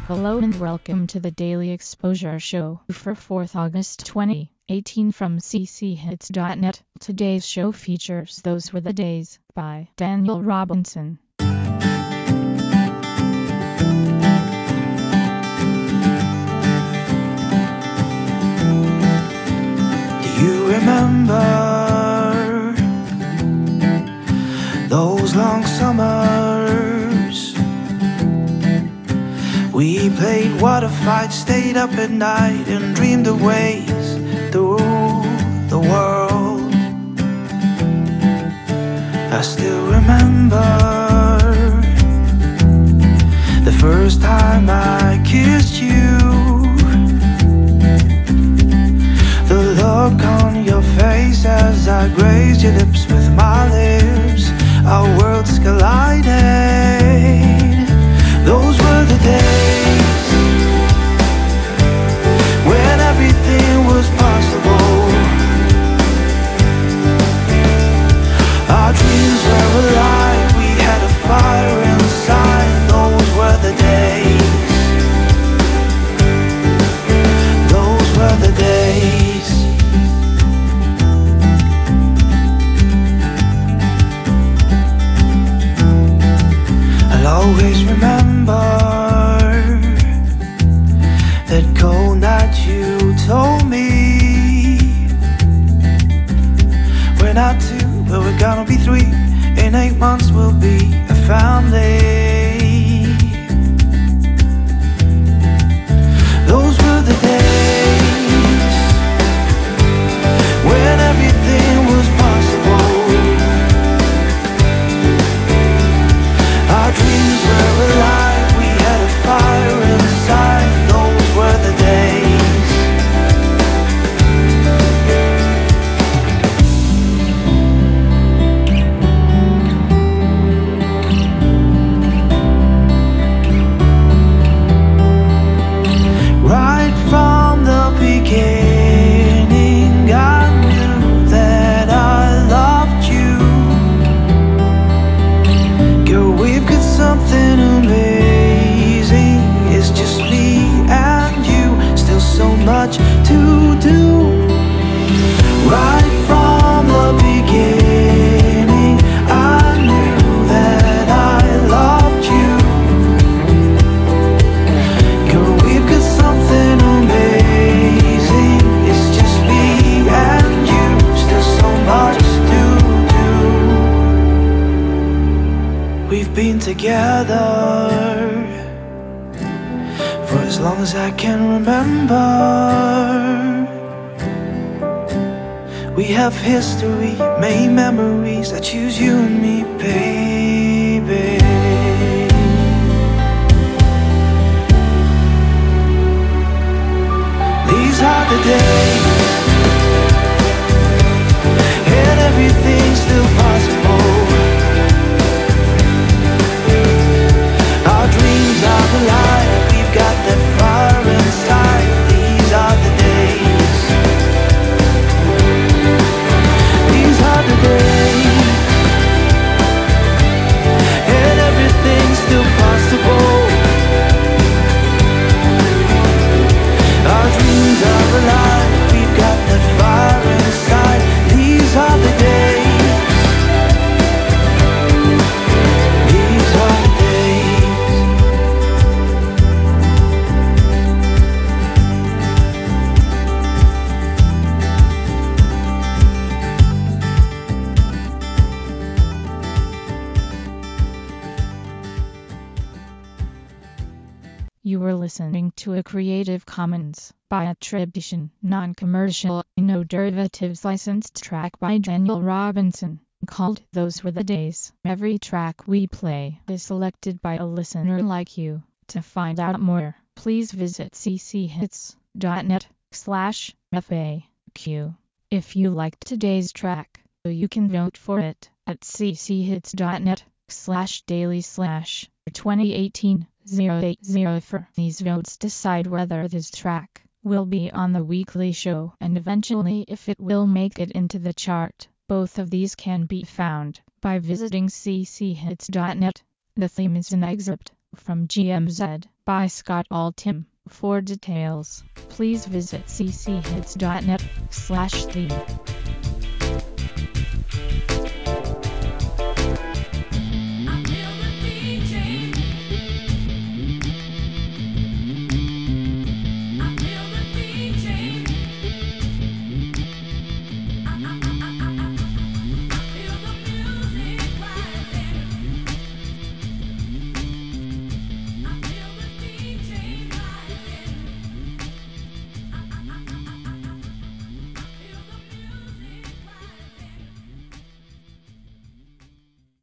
Hello and welcome to the Daily Exposure Show for 4th August 2018 from cchits.net. Today's show features Those Were the Days by Daniel Robinson. Do you remember those long summers? We played water fights, stayed up at night and dreamed of ways through the world. I still remember the first time I kissed you, the look on your face as I grazed your lips with my lips. Our worlds collided. Those were the days when everything was possible. Our dreams were alive, we had a fire inside. Those were the days. Those were the days. I'll always remember that cold night you told me we're not two, but we're gonna be three. In 8 months we'll be a family. Those were the days when everything was possible. Our dreams were alive, we had a fire inside. Those were the days. Right from the beginning, I knew that I loved you. Girl, we've got something amazing. It's just me and you, still so much to do. Right from the beginning, I knew that I loved you. Girl, we've got something amazing. It's just me and you, still so much to do. We've been together for as long as I can remember. We have history, made memories. I choose you and me, baby. These are the days, and everything's still possible. Our dreams are alive, we've got that fire inside. These are the days. These are the days, and everything's still possible. Our dreams are alive, we've got that fire inside. These are the days. These are the days. You were listening to a Creative Commons by attribution, non-commercial, no derivatives licensed track by Daniel Robinson, called Those Were the Days. Every track we play is selected by a listener like you. To find out more, please visit cchits.net/FAQ. If you liked today's track, you can vote for it at cchits.net/daily/2018-080. These votes decide whether this track will be on the weekly show and eventually if it will make it into the chart. Both of these can be found by visiting cchits.net. The theme is an excerpt from GMZ by Scott Altham. For details, please visit cchits.net/theme.